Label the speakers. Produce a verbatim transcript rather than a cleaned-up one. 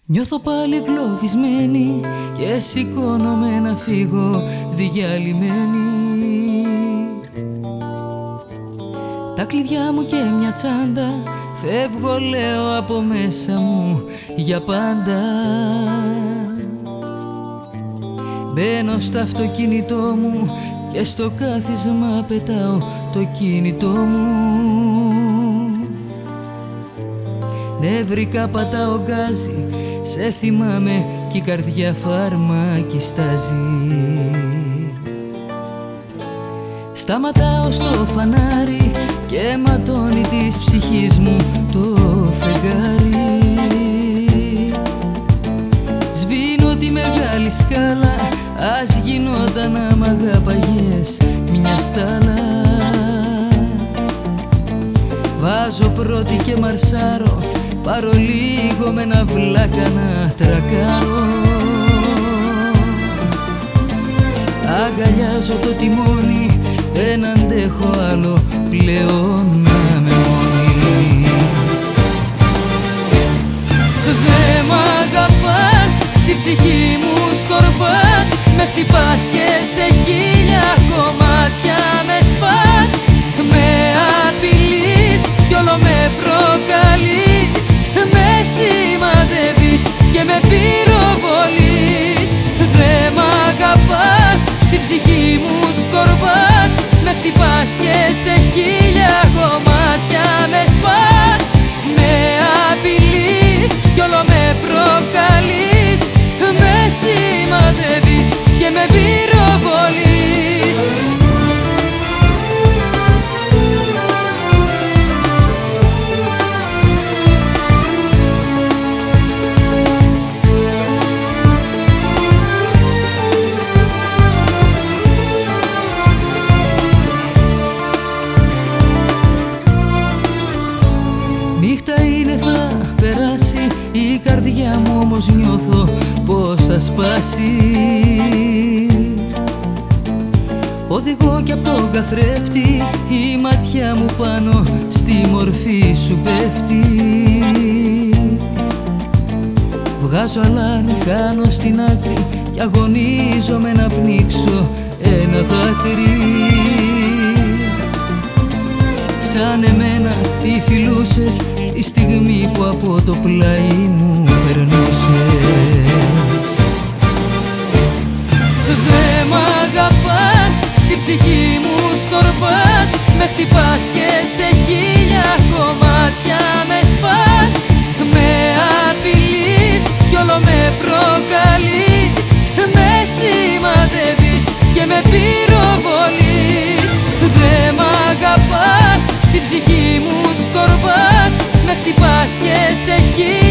Speaker 1: Νιώθω πάλι εγκλωβισμένη και σηκώνομαι να φύγω διαλυμένη. Τα κλειδιά μου και μια τσάντα, φεύγω λέω από μέσα μου για πάντα. Μπαίνω στο αυτοκίνητό μου και στο κάθισμα πετάω το κινητό μου. Νευρικά πατάω γκάζι, σε θυμάμαι κι η καρδιά φαρμάκι στάζει. Σταματάω στο φανάρι και ματώνει της ψυχής μου το φεγγάρι. Σβήνω τη μεγάλη σκάλα, ας γινόταν να μ' αγάπαγες μια στάλα. Βάζω πρώτη και μαρσάρω, πάρω λίγο με ένα βλάκα να τρακάρω. Αγκαλιάζω το τιμόνι, δεν αντέχω άλλο πλέον να με μόνη. Δε μ' αγαπάς, την ψυχή μου σκορπάς, με χτυπάς και σε χίλια κομμάτια με σπάς. Με απειλείς κι όλο με προκαλείς, με σημαδεύεις και με πυροβολείς. Δε μ' αγαπάς, την ψυχή μου σκορπάς, με χτυπάς και σε χίλια κομμάτια με σπάς. Με απειλείς κι όλο με προκαλείς, με σημαδεύεις και με πυροβολείς. Νύχτα είναι, θα περάσει, η καρδιά μου όμως νιώθω πως θα σπάσει. Οδηγώ κι απ' τον καθρέφτη, η ματιά μου πάνω στη μορφή σου πέφτει. Βγάζω αλάρμ, κάνω στην άκρη κι αγωνίζομαι να πνίξω ένα δάκρυ. Σαν εμένα τι φιλούσες τη στιγμή που από το πλάι μου περνούσες. Δε μ' αγαπάς, την ψυχή μου σκορπάς, με χτυπάς και σε χίλια κομμάτια με σπάς. Με απειλείς κι όλο με προκαλείς, με σημαδεύεις και με πυροβολείς. Δε μ' αγαπάς, την ψυχή μου σκορπάς, με χτυπάς και σε χίλια